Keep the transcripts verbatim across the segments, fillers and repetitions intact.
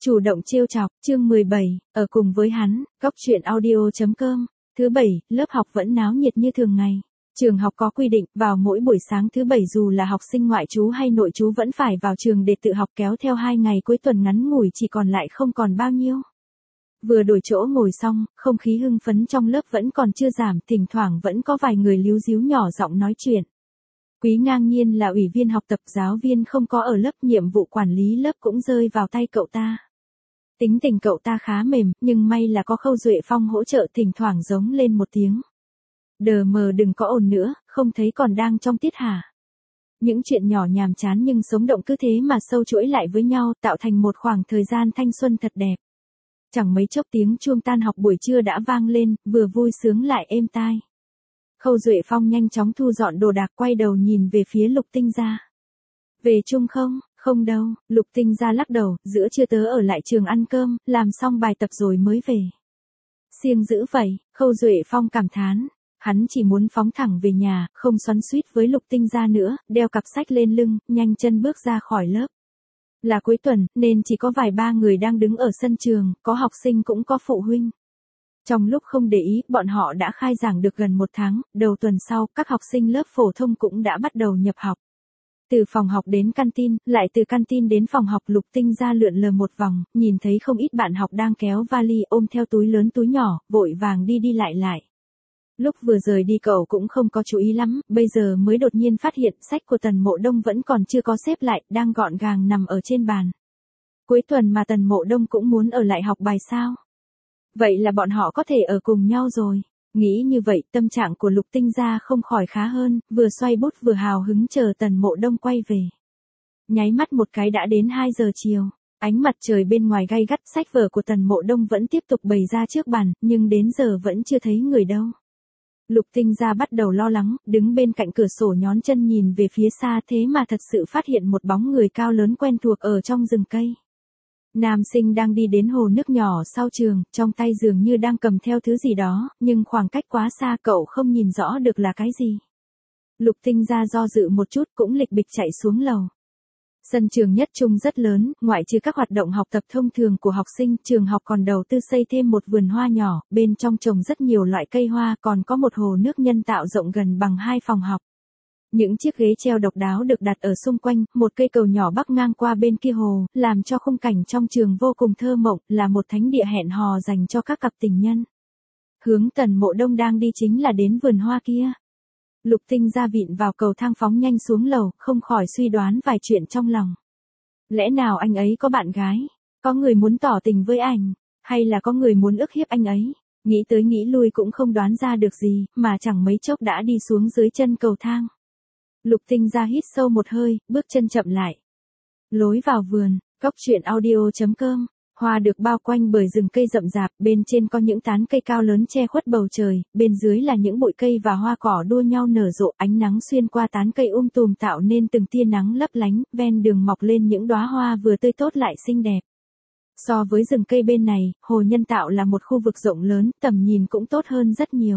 Chủ động trêu chọc, chương mười bảy, ở cùng với hắn, góc truyện audio chấm com. Thứ bảy, lớp học vẫn náo nhiệt như thường ngày. Trường học có quy định, vào mỗi buổi sáng thứ bảy dù là học sinh ngoại trú hay nội trú vẫn phải vào trường để tự học, kéo theo hai ngày cuối tuần ngắn ngủi chỉ còn lại không còn bao nhiêu. Vừa đổi chỗ ngồi xong, không khí hưng phấn trong lớp vẫn còn chưa giảm, thỉnh thoảng vẫn có vài người líu díu nhỏ giọng nói chuyện. Quý ngang nhiên là ủy viên học tập, giáo viên không có ở lớp, nhiệm vụ quản lý lớp cũng rơi vào tay cậu ta. Tính tình cậu ta khá mềm, nhưng may là có Khâu Duệ Phong hỗ trợ, thỉnh thoảng giống lên một tiếng. Đờ mờ đừng có ồn nữa, không thấy còn đang trong tiết hả? Những chuyện nhỏ nhàm chán nhưng sống động cứ thế mà sâu chuỗi lại với nhau, tạo thành một khoảng thời gian thanh xuân thật đẹp. Chẳng mấy chốc tiếng chuông tan học buổi trưa đã vang lên, vừa vui sướng lại êm tai. Khâu Duệ Phong nhanh chóng thu dọn đồ đạc, quay đầu nhìn về phía Lục Tinh Gia. Về chung không? Không đâu, Lục Tinh Gia lắc đầu, giữa trưa tớ ở lại trường ăn cơm, làm xong bài tập rồi mới về. Siêng dữ vậy, Khâu Duệ Phong cảm thán. Hắn chỉ muốn phóng thẳng về nhà, không xoắn xuýt với Lục Tinh Gia nữa, đeo cặp sách lên lưng, nhanh chân bước ra khỏi lớp. Là cuối tuần, nên chỉ có vài ba người đang đứng ở sân trường, có học sinh cũng có phụ huynh. Trong lúc không để ý, bọn họ đã khai giảng được gần một tháng, đầu tuần sau, các học sinh lớp phổ thông cũng đã bắt đầu nhập học. Từ phòng học đến canteen, lại từ canteen đến phòng học, Lục Tinh Gia lượn lờ một vòng, nhìn thấy không ít bạn học đang kéo vali, ôm theo túi lớn túi nhỏ, vội vàng đi đi lại lại. Lúc vừa rời đi cậu cũng không có chú ý lắm, bây giờ mới đột nhiên phát hiện sách của Tần Mộ Đông vẫn còn chưa có xếp lại, đang gọn gàng nằm ở trên bàn. Cuối tuần mà Tần Mộ Đông cũng muốn ở lại học bài sao? Vậy là bọn họ có thể ở cùng nhau rồi. Nghĩ như vậy, tâm trạng của Lục Tinh Gia không khỏi khá hơn, vừa xoay bút vừa hào hứng chờ Tần Mộ Đông quay về. Nháy mắt một cái đã đến hai giờ chiều. Ánh mặt trời bên ngoài gay gắt, sách vở của Tần Mộ Đông vẫn tiếp tục bày ra trước bàn, nhưng đến giờ vẫn chưa thấy người đâu. Lục Tinh Gia bắt đầu lo lắng, đứng bên cạnh cửa sổ nhón chân nhìn về phía xa, thế mà thật sự phát hiện một bóng người cao lớn quen thuộc ở trong rừng cây. Nam sinh đang đi đến hồ nước nhỏ sau trường, trong tay dường như đang cầm theo thứ gì đó, nhưng khoảng cách quá xa cậu không nhìn rõ được là cái gì. Lục Tinh Gia do dự một chút cũng lịch bịch chạy xuống lầu. Sân trường nhất trung rất lớn, ngoại trừ các hoạt động học tập thông thường của học sinh, trường học còn đầu tư xây thêm một vườn hoa nhỏ, bên trong trồng rất nhiều loại cây hoa, còn có một hồ nước nhân tạo rộng gần bằng hai phòng học. Những chiếc ghế treo độc đáo được đặt ở xung quanh, một cây cầu nhỏ bắc ngang qua bên kia hồ, làm cho khung cảnh trong trường vô cùng thơ mộng, là một thánh địa hẹn hò dành cho các cặp tình nhân. Hướng Tần Mộ Đông đang đi chính là đến vườn hoa kia. Lục Tinh Gia vịn vào cầu thang phóng nhanh xuống lầu, không khỏi suy đoán vài chuyện trong lòng. Lẽ nào anh ấy có bạn gái? Có người muốn tỏ tình với anh? Hay là có người muốn ức hiếp anh ấy? Nghĩ tới nghĩ lui cũng không đoán ra được gì, mà chẳng mấy chốc đã đi xuống dưới chân cầu thang. Lục Tinh Gia hít sâu một hơi, bước chân chậm lại. Lối vào vườn, góc truyện audio chấm com. Hoa được bao quanh bởi rừng cây rậm rạp, bên trên có những tán cây cao lớn che khuất bầu trời, bên dưới là những bụi cây và hoa cỏ đua nhau nở rộ, ánh nắng xuyên qua tán cây um tùm tạo nên từng tia nắng lấp lánh, ven đường mọc lên những đóa hoa vừa tươi tốt lại xinh đẹp. So với rừng cây bên này, hồ nhân tạo là một khu vực rộng lớn, tầm nhìn cũng tốt hơn rất nhiều.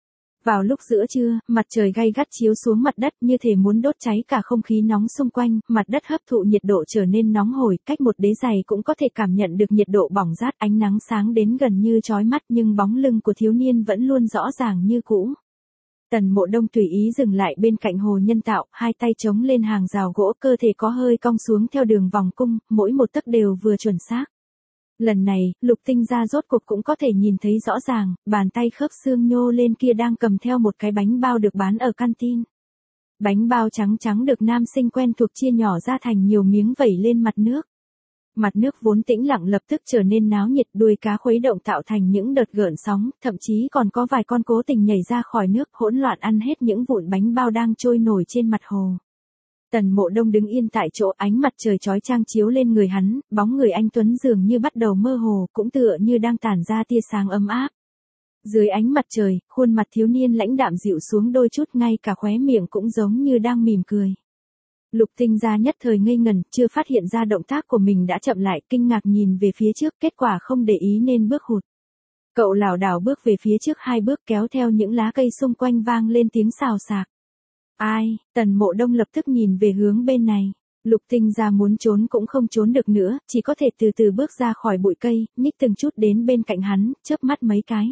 Vào lúc giữa trưa, mặt trời gay gắt chiếu xuống mặt đất như thể muốn đốt cháy cả không khí nóng xung quanh, mặt đất hấp thụ nhiệt độ trở nên nóng hổi, cách một đế giày cũng có thể cảm nhận được nhiệt độ bỏng rát, ánh nắng sáng đến gần như chói mắt nhưng bóng lưng của thiếu niên vẫn luôn rõ ràng như cũ. Tần Mộ Đông tùy ý dừng lại bên cạnh hồ nhân tạo, hai tay chống lên hàng rào gỗ, cơ thể có hơi cong xuống theo đường vòng cung, mỗi một tấc đều vừa chuẩn xác. Lần này, Lục Tinh Gia rốt cuộc cũng có thể nhìn thấy rõ ràng, bàn tay khớp xương nhô lên kia đang cầm theo một cái bánh bao được bán ở canteen. Bánh bao trắng trắng được nam sinh quen thuộc chia nhỏ ra thành nhiều miếng vẩy lên mặt nước. Mặt nước vốn tĩnh lặng lập tức trở nên náo nhiệt, đuôi cá khuấy động tạo thành những đợt gợn sóng, thậm chí còn có vài con cố tình nhảy ra khỏi nước, hỗn loạn ăn hết những vụn bánh bao đang trôi nổi trên mặt hồ. Tần Mộ Đông đứng yên tại chỗ, ánh mặt trời chói chang chiếu lên người hắn, bóng người anh tuấn dường như bắt đầu mơ hồ, cũng tựa như đang tản ra tia sáng ấm áp. Dưới ánh mặt trời, khuôn mặt thiếu niên lãnh đạm dịu xuống đôi chút, ngay cả khóe miệng cũng giống như đang mỉm cười. Lục Tinh Gia nhất thời ngây ngẩn, chưa phát hiện ra động tác của mình đã chậm lại, kinh ngạc nhìn về phía trước, kết quả không để ý nên bước hụt. Cậu lảo đảo bước về phía trước hai bước, kéo theo những lá cây xung quanh vang lên tiếng xào xạc. Ai? Tần Mộ Đông lập tức nhìn về hướng bên này. Lục Tinh Gia muốn trốn cũng không trốn được nữa, chỉ có thể từ từ bước ra khỏi bụi cây, nhích từng chút đến bên cạnh hắn, chớp mắt mấy cái.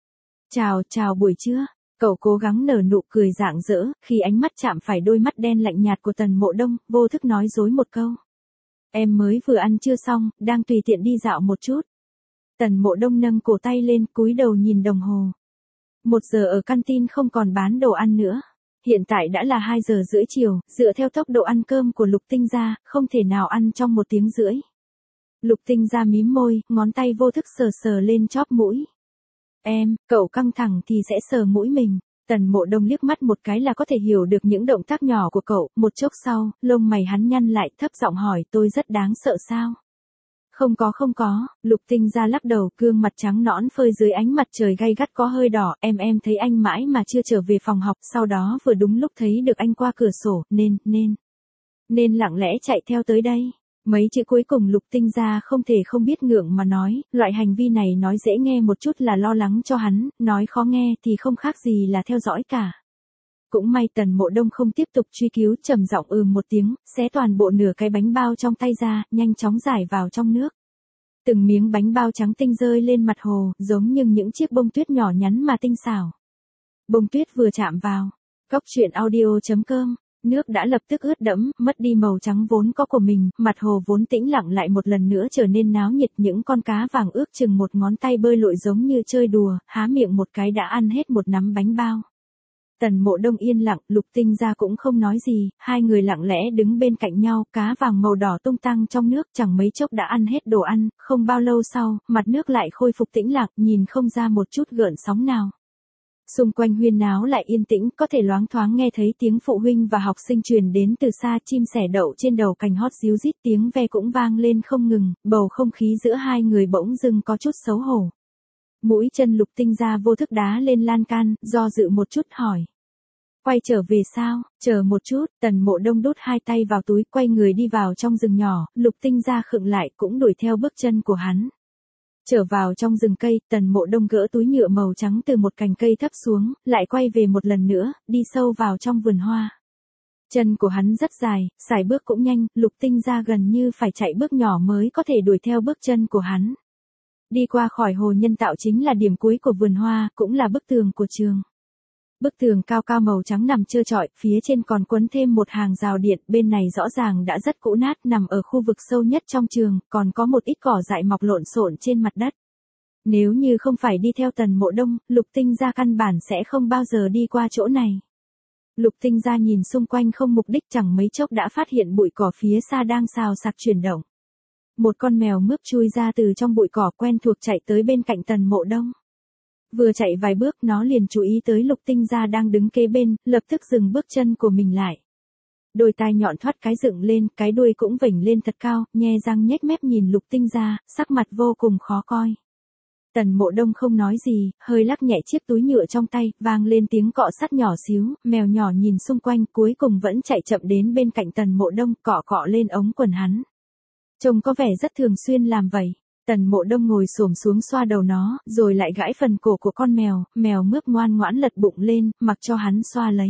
Chào, chào buổi trưa. Cậu cố gắng nở nụ cười rạng rỡ, khi ánh mắt chạm phải đôi mắt đen lạnh nhạt của Tần Mộ Đông, vô thức nói dối một câu. Em mới vừa ăn trưa xong, đang tùy tiện đi dạo một chút. Tần Mộ Đông nâng cổ tay lên, cúi đầu nhìn đồng hồ. Một giờ ở canteen không còn bán đồ ăn nữa. Hiện tại đã là hai giờ rưỡi chiều, dựa theo tốc độ ăn cơm của Lục Tinh Gia, không thể nào ăn trong một tiếng rưỡi. Lục Tinh Gia mím môi, ngón tay vô thức sờ sờ lên chóp mũi. Em, cậu căng thẳng thì sẽ sờ mũi mình. Tần Mộ Đông liếc mắt một cái là có thể hiểu được những động tác nhỏ của cậu, một chốc sau, lông mày hắn nhăn lại, thấp giọng hỏi, tôi rất đáng sợ sao? Không có không có, Lục Tinh Gia lắc đầu, gương mặt trắng nõn phơi dưới ánh mặt trời gay gắt có hơi đỏ, em em thấy anh mãi mà chưa trở về phòng học, sau đó vừa đúng lúc thấy được anh qua cửa sổ, nên, nên, nên lặng lẽ chạy theo tới đây. Mấy chữ cuối cùng Lục Tinh Gia không thể không biết ngượng mà nói, loại hành vi này nói dễ nghe một chút là lo lắng cho hắn, nói khó nghe thì không khác gì là theo dõi cả. Cũng may Tần Mộ Đông không tiếp tục truy cứu, trầm giọng ừ một tiếng, xé toàn bộ nửa cái bánh bao trong tay ra, nhanh chóng giải vào trong nước. Từng miếng bánh bao trắng tinh rơi lên mặt hồ, giống như những chiếc bông tuyết nhỏ nhắn mà tinh xảo. Bông tuyết vừa chạm vào, Cóc truyện audio chấm com, nước đã lập tức ướt đẫm, mất đi màu trắng vốn có của mình, mặt hồ vốn tĩnh lặng lại một lần nữa trở nên náo nhiệt, những con cá vàng ước chừng một ngón tay bơi lội giống như chơi đùa, há miệng một cái đã ăn hết một nắm bánh bao. Tần Mộ Đông yên lặng, Lục Tinh Gia cũng không nói gì, hai người lặng lẽ đứng bên cạnh nhau, cá vàng màu đỏ tung tăng trong nước, chẳng mấy chốc đã ăn hết đồ ăn, không bao lâu sau, mặt nước lại khôi phục tĩnh lặng, nhìn không ra một chút gợn sóng nào. Xung quanh huyên náo lại yên tĩnh, có thể loáng thoáng nghe thấy tiếng phụ huynh và học sinh truyền đến từ xa, chim sẻ đậu trên đầu cành hót ríu rít, tiếng ve cũng vang lên không ngừng, bầu không khí giữa hai người bỗng dưng có chút xấu hổ. Mũi chân Lục Tinh Gia vô thức đá lên lan can, do dự một chút hỏi. Quay trở về sao? Chờ một chút, Tần Mộ Đông đút hai tay vào túi, quay người đi vào trong rừng nhỏ, Lục Tinh Gia khựng lại cũng đuổi theo bước chân của hắn. Trở vào trong rừng cây, Tần Mộ Đông gỡ túi nhựa màu trắng từ một cành cây thấp xuống, lại quay về một lần nữa, đi sâu vào trong vườn hoa. Chân của hắn rất dài, sải bước cũng nhanh, Lục Tinh Gia gần như phải chạy bước nhỏ mới có thể đuổi theo bước chân của hắn. Đi qua khỏi hồ nhân tạo chính là điểm cuối của vườn hoa, cũng là bức tường của trường. Bức tường cao cao màu trắng nằm trơ trọi, phía trên còn quấn thêm một hàng rào điện, bên này rõ ràng đã rất cũ nát, nằm ở khu vực sâu nhất trong trường, còn có một ít cỏ dại mọc lộn xộn trên mặt đất. Nếu như không phải đi theo Tần Mộ Đông, Lục Tinh Gia căn bản sẽ không bao giờ đi qua chỗ này. Lục Tinh Gia nhìn xung quanh không mục đích, chẳng mấy chốc đã phát hiện bụi cỏ phía xa đang xào xạc chuyển động. Một con mèo mướp chui ra từ trong bụi cỏ, quen thuộc chạy tới bên cạnh Tần Mộ Đông. Vừa chạy vài bước nó liền chú ý tới Lục Tinh Gia đang đứng kế bên, lập tức dừng bước chân của mình lại. Đôi tai nhọn thoát cái dựng lên, cái đuôi cũng vểnh lên thật cao, nhe răng nhếch mép nhìn Lục Tinh Gia, sắc mặt vô cùng khó coi. Tần Mộ Đông không nói gì, hơi lắc nhẹ chiếc túi nhựa trong tay, vang lên tiếng cọ sắt nhỏ xíu, mèo nhỏ nhìn xung quanh cuối cùng vẫn chạy chậm đến bên cạnh Tần Mộ Đông, cọ cọ lên ống quần hắn. Trông có vẻ rất thường xuyên làm vậy. Tần Mộ Đông ngồi xổm xuống xoa đầu nó, rồi lại gãi phần cổ của con mèo, mèo mướp ngoan ngoãn lật bụng lên, mặc cho hắn xoa lấy.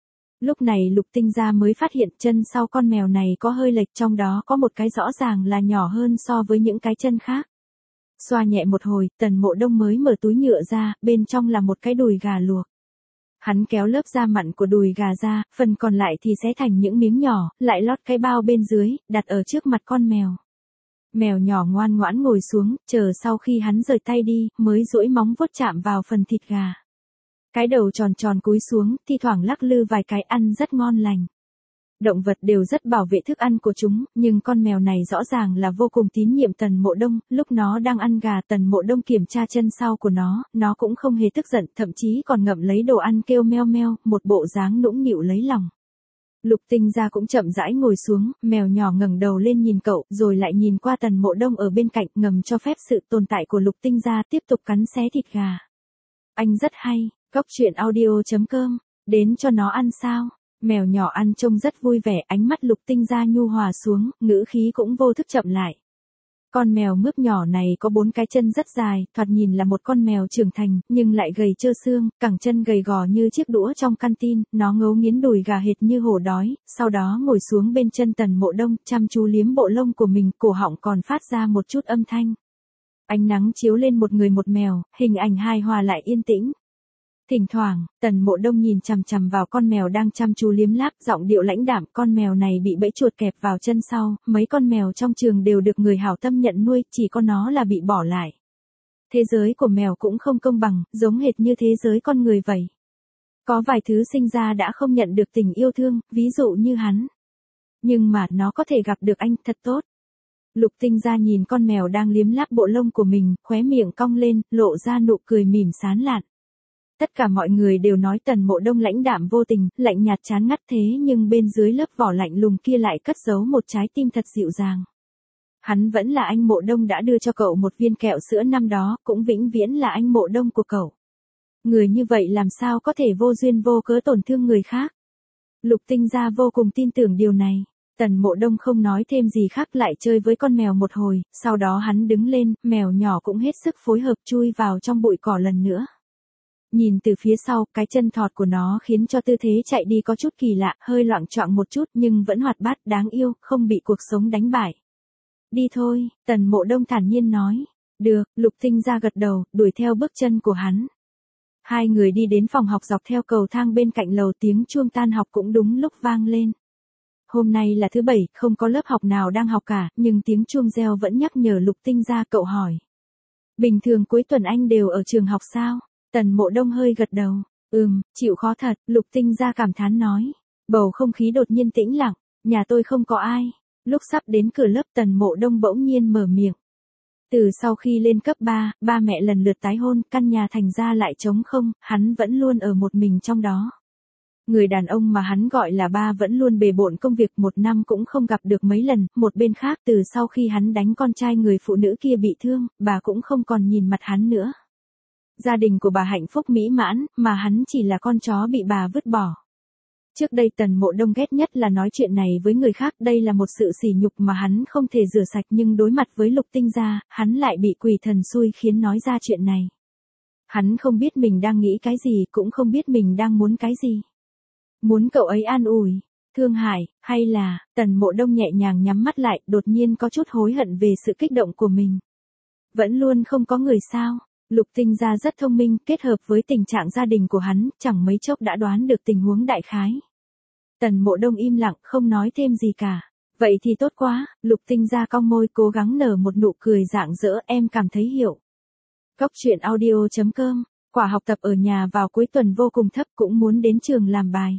Lúc này Lục Tinh Gia mới phát hiện chân sau con mèo này có hơi lệch, trong đó có một cái rõ ràng là nhỏ hơn so với những cái chân khác. Xoa nhẹ một hồi, Tần Mộ Đông mới mở túi nhựa ra, bên trong là một cái đùi gà luộc. Hắn kéo lớp da mặn của đùi gà ra, phần còn lại thì xé thành những miếng nhỏ, lại lót cái bao bên dưới, đặt ở trước mặt con mèo. Mèo nhỏ ngoan ngoãn ngồi xuống, chờ sau khi hắn rời tay đi, mới duỗi móng vuốt chạm vào phần thịt gà. Cái đầu tròn tròn cúi xuống, thi thoảng lắc lư vài cái, ăn rất ngon lành. Động vật đều rất bảo vệ thức ăn của chúng, nhưng con mèo này rõ ràng là vô cùng tín nhiệm Tần Mộ Đông, lúc nó đang ăn gà Tần Mộ Đông kiểm tra chân sau của nó, nó cũng không hề tức giận, thậm chí còn ngậm lấy đồ ăn kêu meo meo, một bộ dáng nũng nịu lấy lòng. Lục Tinh Gia cũng chậm rãi ngồi xuống, mèo nhỏ ngẩng đầu lên nhìn cậu, rồi lại nhìn qua Tần Mộ Đông ở bên cạnh, ngầm cho phép sự tồn tại của Lục Tinh Gia, tiếp tục cắn xé thịt gà. Anh rất hay, Cóc truyện audio chấm com, đến cho nó ăn sao? Mèo nhỏ ăn trông rất vui vẻ, ánh mắt Lục Tinh Gia nhu hòa xuống, ngữ khí cũng vô thức chậm lại. Con mèo mướp nhỏ này có bốn cái chân rất dài, thoạt nhìn là một con mèo trưởng thành, nhưng lại gầy trơ xương, cẳng chân gầy gò như chiếc đũa trong canteen, nó ngấu nghiến đùi gà hệt như hổ đói, sau đó ngồi xuống bên chân Tần Mộ Đông, chăm chú liếm bộ lông của mình, cổ họng còn phát ra một chút âm thanh. Ánh nắng chiếu lên một người một mèo, hình ảnh hài hòa lại yên tĩnh. Thỉnh thoảng, Tần Mộ Đông nhìn chằm chằm vào con mèo đang chăm chú liếm láp, giọng điệu lãnh đạm, con mèo này bị bẫy chuột kẹp vào chân sau, mấy con mèo trong trường đều được người hảo tâm nhận nuôi, chỉ có nó là bị bỏ lại. Thế giới của mèo cũng không công bằng, giống hệt như thế giới con người vậy. Có vài thứ sinh ra đã không nhận được tình yêu thương, ví dụ như hắn. Nhưng mà nó có thể gặp được anh, thật tốt. Lục Tinh Gia nhìn con mèo đang liếm láp bộ lông của mình, khóe miệng cong lên, lộ ra nụ cười mỉm sán lạn. Tất cả mọi người đều nói Tần Mộ Đông lãnh đạm vô tình, lạnh nhạt chán ngắt thế nhưng bên dưới lớp vỏ lạnh lùng kia lại cất giấu một trái tim thật dịu dàng. Hắn vẫn là anh Mộ Đông đã đưa cho cậu một viên kẹo sữa năm đó, cũng vĩnh viễn là anh Mộ Đông của cậu. Người như vậy làm sao có thể vô duyên vô cớ tổn thương người khác. Lục Tinh Gia vô cùng tin tưởng điều này. Tần Mộ Đông không nói thêm gì khác, lại chơi với con mèo một hồi, sau đó hắn đứng lên, mèo nhỏ cũng hết sức phối hợp chui vào trong bụi cỏ lần nữa. Nhìn từ phía sau, cái chân thọt của nó khiến cho tư thế chạy đi có chút kỳ lạ, hơi loạng choạng một chút nhưng vẫn hoạt bát đáng yêu, không bị cuộc sống đánh bại. Đi thôi, Tần Mộ Đông thản nhiên nói. Được, Lục Tinh Gia gật đầu, đuổi theo bước chân của hắn. Hai người đi đến phòng học dọc theo cầu thang bên cạnh lầu, tiếng chuông tan học cũng đúng lúc vang lên. Hôm nay là thứ bảy, không có lớp học nào đang học cả, nhưng tiếng chuông reo vẫn nhắc nhở Lục Tinh Gia. Cậu hỏi. Bình thường cuối tuần anh đều ở trường học sao? Tần Mộ Đông hơi gật đầu. Ừm, chịu khó thật, Lục Tinh Gia cảm thán nói. Bầu không khí đột nhiên tĩnh lặng, nhà tôi không có ai. Lúc sắp đến cửa lớp Tần Mộ Đông bỗng nhiên mở miệng. Từ sau khi lên cấp ba, ba mẹ lần lượt tái hôn, căn nhà thành ra lại trống không, hắn vẫn luôn ở một mình trong đó. Người đàn ông mà hắn gọi là ba vẫn luôn bề bộn công việc, một năm cũng không gặp được mấy lần. Một bên khác, từ sau khi hắn đánh con trai người phụ nữ kia bị thương, bà cũng không còn nhìn mặt hắn nữa. Gia đình của bà hạnh phúc mỹ mãn, mà hắn chỉ là con chó bị bà vứt bỏ. Trước đây Tần Mộ Đông ghét nhất là nói chuyện này với người khác, đây là một sự sỉ nhục mà hắn không thể rửa sạch, nhưng đối mặt với Lục Tinh Gia, hắn lại bị quỷ thần xui khiến nói ra chuyện này. Hắn không biết mình đang nghĩ cái gì, cũng không biết mình đang muốn cái gì. Muốn cậu ấy an ủi, thương hại, hay là, Tần Mộ Đông nhẹ nhàng nhắm mắt lại, đột nhiên có chút hối hận về sự kích động của mình. Vẫn luôn không có người sao? Lục Tinh Gia rất thông minh, kết hợp với tình trạng gia đình của hắn, chẳng mấy chốc đã đoán được tình huống đại khái. Tần Mộ Đông im lặng, không nói thêm gì cả. Vậy thì tốt quá, Lục Tinh Gia cong môi cố gắng nở một nụ cười rạng rỡ, em cảm thấy hiểu. Góc truyện audio chấm com, quả học tập ở nhà vào cuối tuần vô cùng thấp, cũng muốn đến trường làm bài.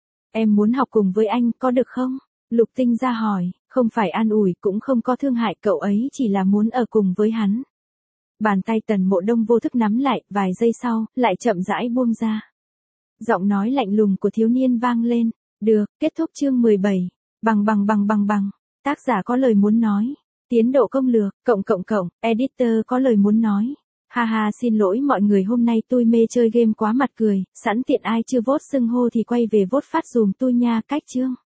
Em muốn học cùng với anh, có được không? Lục Tinh Gia hỏi, không phải an ủi, cũng không có thương hại, cậu ấy chỉ là muốn ở cùng với hắn. Bàn tay Tần Mộ Đông vô thức nắm lại, vài giây sau, lại chậm rãi buông ra. Giọng nói lạnh lùng của thiếu niên vang lên. Được, kết thúc chương mười bảy. Bằng bằng bằng bằng bằng. Tác giả có lời muốn nói. Tiến độ công lược, cộng cộng cộng, editor có lời muốn nói. Ha ha, xin lỗi mọi người, hôm nay tôi mê chơi game quá mặt cười, sẵn tiện ai chưa vote xưng hô thì quay về vote phát dùm tôi nha, cách chương.